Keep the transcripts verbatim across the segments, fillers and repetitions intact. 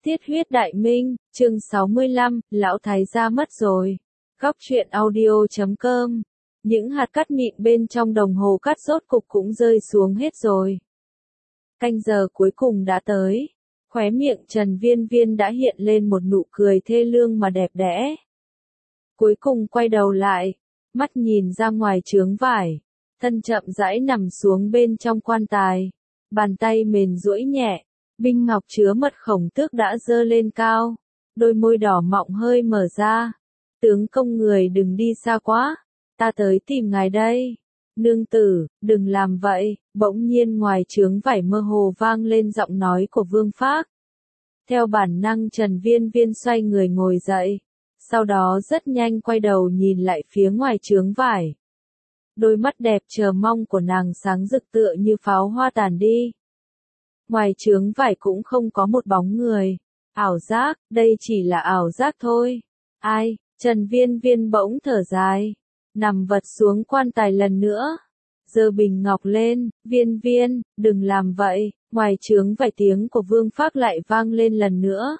Tiết huyết đại minh, chương sáu mươi lăm, lão thái gia mất rồi. Góc truyện audio chấm com. Những hạt cát mịn bên trong đồng hồ cát rốt cục cũng rơi xuống hết rồi. Canh giờ cuối cùng đã tới. Khóe miệng Trần Viên Viên đã hiện lên một nụ cười thê lương mà đẹp đẽ. Cuối cùng quay đầu lại, mắt nhìn ra ngoài chướng vải, thân chậm rãi nằm xuống bên trong quan tài. Bàn tay mềm duỗi nhẹ, bình ngọc chứa mật khổng tước đã dơ lên cao, đôi môi đỏ mọng hơi mở ra. Tướng công người đừng đi xa quá, ta tới tìm ngài đây. Nương tử, đừng làm vậy, bỗng nhiên ngoài chướng vải mơ hồ vang lên giọng nói của Vương Phác. Theo bản năng Trần Viên Viên xoay người ngồi dậy, sau đó rất nhanh quay đầu nhìn lại phía ngoài chướng vải. Đôi mắt đẹp chờ mong của nàng sáng rực tựa như pháo hoa tàn đi. Ngoài chướng vải cũng không có một bóng người. Ảo giác, đây chỉ là ảo giác thôi. Ai, Trần Viên Viên bỗng thở dài, nằm vật xuống quan tài lần nữa. Giơ bình ngọc lên, Viên Viên, đừng làm vậy. Ngoài chướng vài tiếng của Vương Phác lại vang lên lần nữa.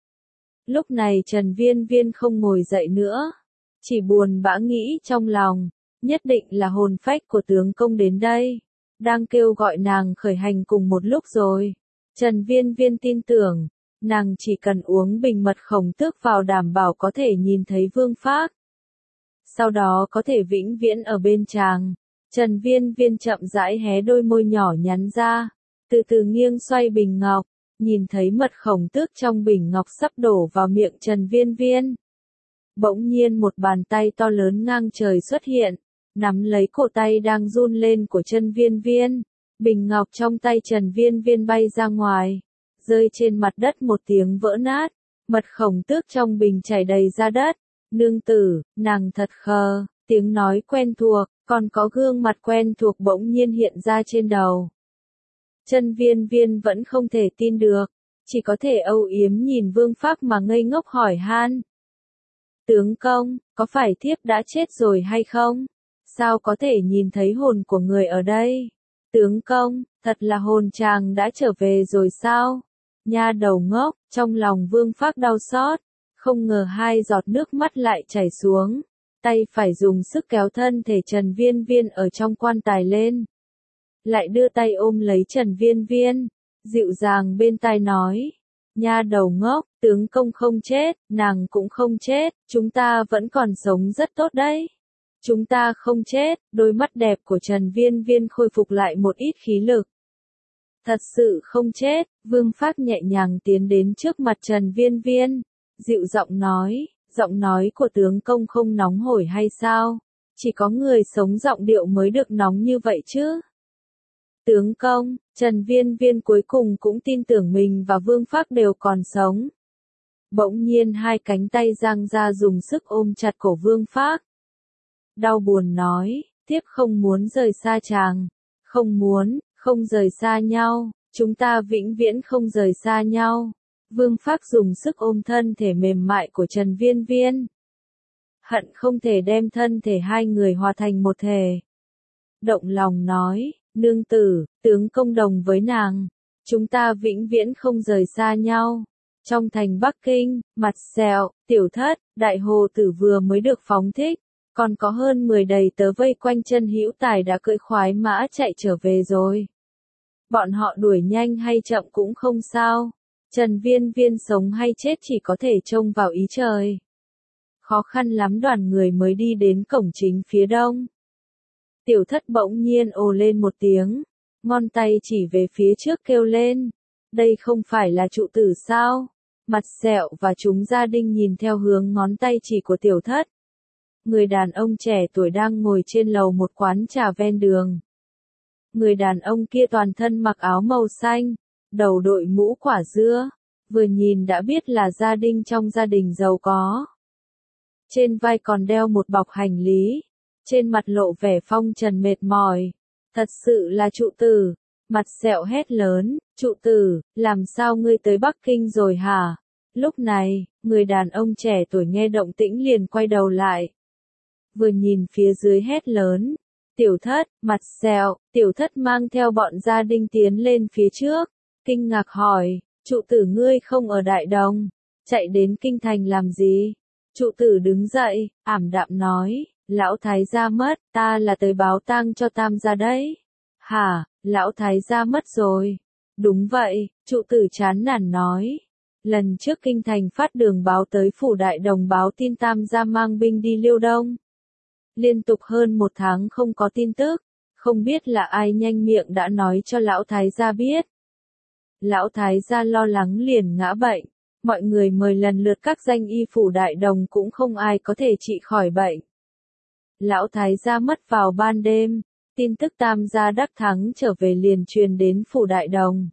Lúc này Trần Viên Viên không ngồi dậy nữa, chỉ buồn bã nghĩ trong lòng, nhất định là hồn phách của tướng công đến đây, đang kêu gọi nàng khởi hành cùng một lúc rồi. Trần Viên Viên tin tưởng, nàng chỉ cần uống bình mật khổng tước vào đảm bảo có thể nhìn thấy Vương Phác. Sau đó có thể vĩnh viễn ở bên chàng. Trần Viên Viên chậm rãi hé đôi môi nhỏ nhắn ra, từ từ nghiêng xoay bình ngọc, nhìn thấy mật khổng tước trong bình ngọc sắp đổ vào miệng Trần Viên Viên. Bỗng nhiên một bàn tay to lớn ngang trời xuất hiện, nắm lấy cổ tay đang run lên của Trần Viên Viên. Bình ngọc trong tay Trần Viên Viên bay ra ngoài, rơi trên mặt đất một tiếng vỡ nát, mật khổng tước trong bình chảy đầy ra đất. Nương tử, nàng thật khờ, tiếng nói quen thuộc, còn có gương mặt quen thuộc bỗng nhiên hiện ra trên đầu. Trần Viên Viên vẫn không thể tin được, chỉ có thể âu yếm nhìn Vương Phác mà ngây ngốc hỏi han. Tướng công, có phải thiếp đã chết rồi hay không? Sao có thể nhìn thấy hồn của người ở đây? Tướng công, thật là hồn chàng đã trở về rồi sao? Nha đầu ngốc, trong lòng Vương Phác đau xót, không ngờ hai giọt nước mắt lại chảy xuống, tay phải dùng sức kéo thân thể Trần Viên Viên ở trong quan tài lên. Lại đưa tay ôm lấy Trần Viên Viên, dịu dàng bên tai nói, nha đầu ngốc, tướng công không chết, nàng cũng không chết, chúng ta vẫn còn sống rất tốt đấy. Chúng ta không chết. Đôi mắt đẹp của Trần Viên Viên khôi phục lại một ít khí lực. Thật sự không chết. Vương Phác nhẹ nhàng tiến đến trước mặt Trần Viên Viên, dịu giọng nói, giọng nói của tướng công không nóng hổi hay sao? Chỉ có người sống giọng điệu mới được nóng như vậy chứ. Tướng công, Trần Viên Viên cuối cùng cũng tin tưởng mình và Vương Phác đều còn sống. Bỗng nhiên hai cánh tay giang ra dùng sức ôm chặt cổ Vương Phác. Đau buồn nói, thiếp không muốn rời xa chàng, không muốn, không rời xa nhau, chúng ta vĩnh viễn không rời xa nhau. Vương Phác dùng sức ôm thân thể mềm mại của Trần Viên Viên. Hận không thể đem thân thể hai người hòa thành một thể. Động lòng nói, nương tử, tướng công đồng với nàng, chúng ta vĩnh viễn không rời xa nhau. Trong thành Bắc Kinh, Mặt Sẹo, Tiểu Thất, Đại Hồ Tử vừa mới được phóng thích, còn có hơn mười đầy tớ vây quanh Chân Hữu Tài đã cưỡi khoái mã chạy trở về rồi. Bọn họ đuổi nhanh hay chậm cũng không sao. Trần Viên Viên sống hay chết chỉ có thể trông vào ý trời. Khó khăn lắm đoàn người mới đi đến cổng chính phía đông. Tiểu Thất bỗng nhiên ồ lên một tiếng, ngón tay chỉ về phía trước kêu lên. Đây không phải là trụ tử sao? Mặt Sẹo và chúng gia đình nhìn theo hướng ngón tay chỉ của Tiểu Thất. Người đàn ông trẻ tuổi đang ngồi trên lầu một quán trà ven đường. Người đàn ông kia toàn thân mặc áo màu xanh, đầu đội mũ quả dưa, vừa nhìn đã biết là gia đình trong gia đình giàu có. Trên vai còn đeo một bọc hành lý, trên mặt lộ vẻ phong trần mệt mỏi. Thật sự là trụ tử. Mặt Sẹo hét lớn, trụ tử, làm sao ngươi tới Bắc Kinh rồi hả? Lúc này, người đàn ông trẻ tuổi nghe động tĩnh liền quay đầu lại. Vừa nhìn phía dưới hét lớn, Tiểu Thất, Mặt Sẹo. Tiểu Thất mang theo bọn gia đình tiến lên phía trước, kinh ngạc hỏi, Trụ tử ngươi không ở Đại Đồng, chạy đến kinh thành làm gì? Trụ tử đứng dậy, ảm đạm nói, lão thái gia mất, ta là tới báo tang cho tam gia đấy. Hả, lão thái gia mất rồi. Đúng vậy, trụ tử chán nản nói. Lần trước kinh thành phát đường báo tới phủ Đại Đồng báo tin tam gia mang binh đi Liêu Đông. Liên tục hơn một tháng không có tin tức, không biết là ai nhanh miệng đã nói cho lão thái gia biết. Lão thái gia lo lắng liền ngã bệnh, mọi người mời lần lượt các danh y phủ Đại Đồng cũng không ai có thể trị khỏi bệnh. Lão thái gia mất vào ban đêm, tin tức tam gia đắc thắng trở về liền truyền đến phủ Đại Đồng.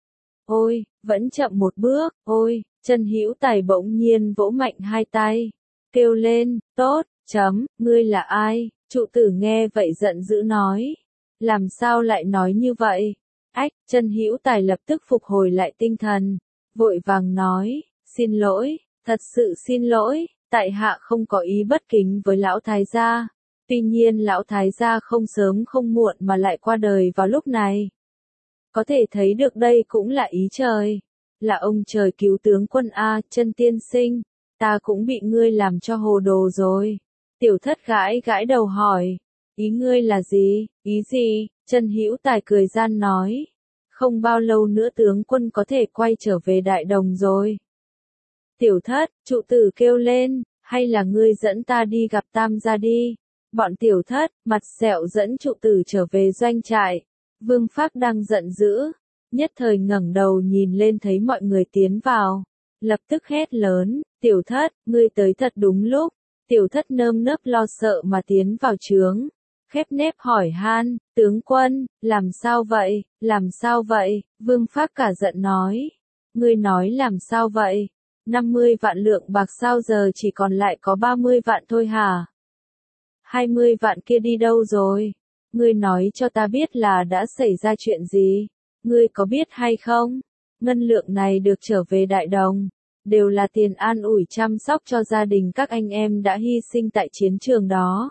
Ôi, vẫn chậm một bước, ôi, Chân Hữu Tài bỗng nhiên vỗ mạnh hai tay, kêu lên, tốt, chấm, ngươi là ai? Trụ tử nghe vậy giận dữ nói, làm sao lại nói như vậy? Ách, Chân Hữu Tài lập tức phục hồi lại tinh thần, vội vàng nói, xin lỗi, thật sự xin lỗi, tại hạ không có ý bất kính với lão thái gia. Tuy nhiên lão thái gia không sớm không muộn mà lại qua đời vào lúc này. Có thể thấy được đây cũng là ý trời, là ông trời cứu tướng quân A, Chân tiên sinh, ta cũng bị ngươi làm cho hồ đồ rồi. Tiểu thất gãi gãi đầu hỏi, ý ngươi là gì, ý gì? Chân Hữu Tài cười gian nói, không bao lâu nữa tướng quân có thể quay trở về Đại Đồng rồi. Tiểu thất, trụ tử kêu lên, hay là ngươi dẫn ta đi gặp tam gia đi. Bọn tiểu thất, mặt sẹo dẫn trụ tử trở về doanh trại. Vương Phác đang giận dữ, nhất thời ngẩng đầu nhìn lên thấy mọi người tiến vào, lập tức hét lớn, tiểu thất, ngươi tới thật đúng lúc. Tiểu thất nơm nớp lo sợ mà tiến vào trướng, khép nép hỏi han, tướng quân, làm sao vậy, làm sao vậy? Vương Phác cả giận nói, ngươi nói làm sao vậy? năm mươi vạn lượng bạc sao giờ chỉ còn lại có ba mươi vạn thôi hả? hai mươi vạn kia đi đâu rồi? Ngươi nói cho ta biết là đã xảy ra chuyện gì? Ngươi có biết hay không? Ngân lượng này được trở về Đại Đồng, đều là tiền an ủi chăm sóc cho gia đình các anh em đã hy sinh tại chiến trường đó.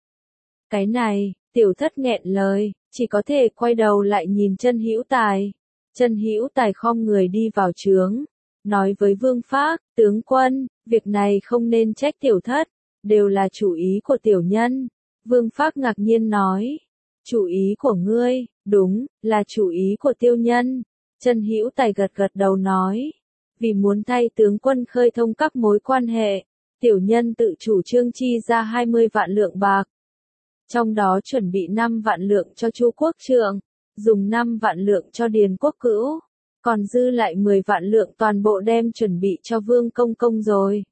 Cái này, tiểu thất nghẹn lời, chỉ có thể quay đầu lại nhìn Chân Hữu Tài. Chân Hữu Tài khom người đi vào trướng, nói với Vương Phác, tướng quân, việc này không nên trách tiểu thất, đều là chủ ý của tiểu nhân. Vương Phác ngạc nhiên nói, chủ ý của ngươi, đúng, là chủ ý của tiêu nhân. Chân Hữu Tài gật gật đầu nói, vì muốn thay tướng quân khơi thông các mối quan hệ, tiểu nhân tự chủ trương chi ra hai mươi vạn lượng bạc. Trong đó chuẩn bị năm vạn lượng cho Chu Quốc Trượng, dùng năm vạn lượng cho Điền Quốc Cữu, còn dư lại mười vạn lượng toàn bộ đem chuẩn bị cho Vương Công Công rồi.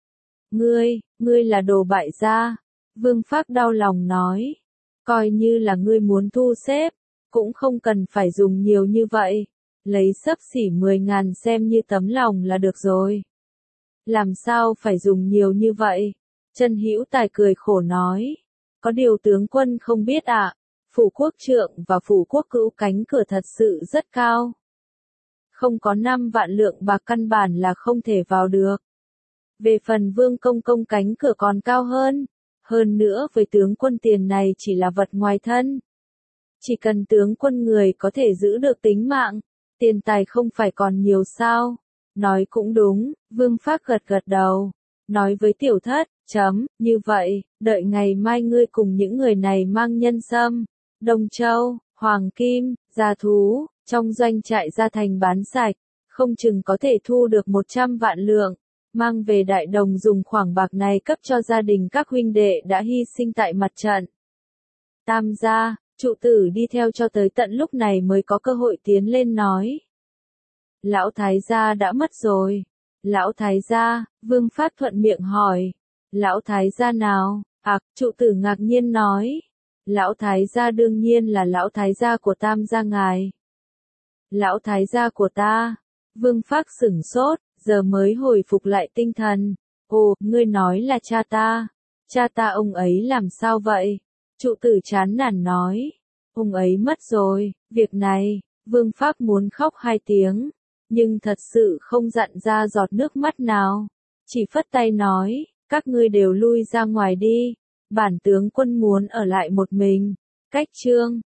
Ngươi, ngươi là đồ bại gia. Vương Phác đau lòng nói, coi như là ngươi muốn thu xếp, cũng không cần phải dùng nhiều như vậy, lấy xấp xỉ mười ngàn xem như tấm lòng là được rồi. Làm sao phải dùng nhiều như vậy? Chân Hữu Tài cười khổ nói, có điều tướng quân không biết ạ, à, phủ quốc trượng và phủ quốc cữu cánh cửa thật sự rất cao. Không có năm vạn lượng bạc căn bản là không thể vào được. Về phần Vương Công Công cánh cửa còn cao hơn, hơn nữa với tướng quân tiền này chỉ là vật ngoài thân. Chỉ cần tướng quân người có thể giữ được tính mạng, tiền tài không phải còn nhiều sao? Nói cũng đúng, Vương Phác gật gật đầu, nói với tiểu thất, chấm, như vậy, đợi ngày mai ngươi cùng những người này mang nhân sâm, Đông Châu, Hoàng Kim, gia thú, trong doanh trại ra thành bán sạch, không chừng có thể thu được một trăm vạn lượng, mang về Đại Đồng dùng khoản bạc này cấp cho gia đình các huynh đệ đã hy sinh tại mặt trận. Tam gia, trụ tử đi theo cho tới tận lúc này mới có cơ hội tiến lên nói. Lão thái gia đã mất rồi. Lão thái gia, Vương Phác thuận miệng hỏi. Lão thái gia nào? Ặc, trụ tử ngạc nhiên nói. Lão thái gia đương nhiên là lão thái gia của tam gia ngài. Lão thái gia của ta. Vương Phác sửng sốt, giờ mới hồi phục lại tinh thần. Ồ, ngươi nói là cha ta. Cha ta ông ấy làm sao vậy? Trụ tử chán nản nói. Ông ấy mất rồi, việc này, Vương Phác muốn khóc hai tiếng, nhưng thật sự không dặn ra giọt nước mắt nào. Chỉ phất tay nói, các ngươi đều lui ra ngoài đi, bản tướng quân muốn ở lại một mình. Cách chương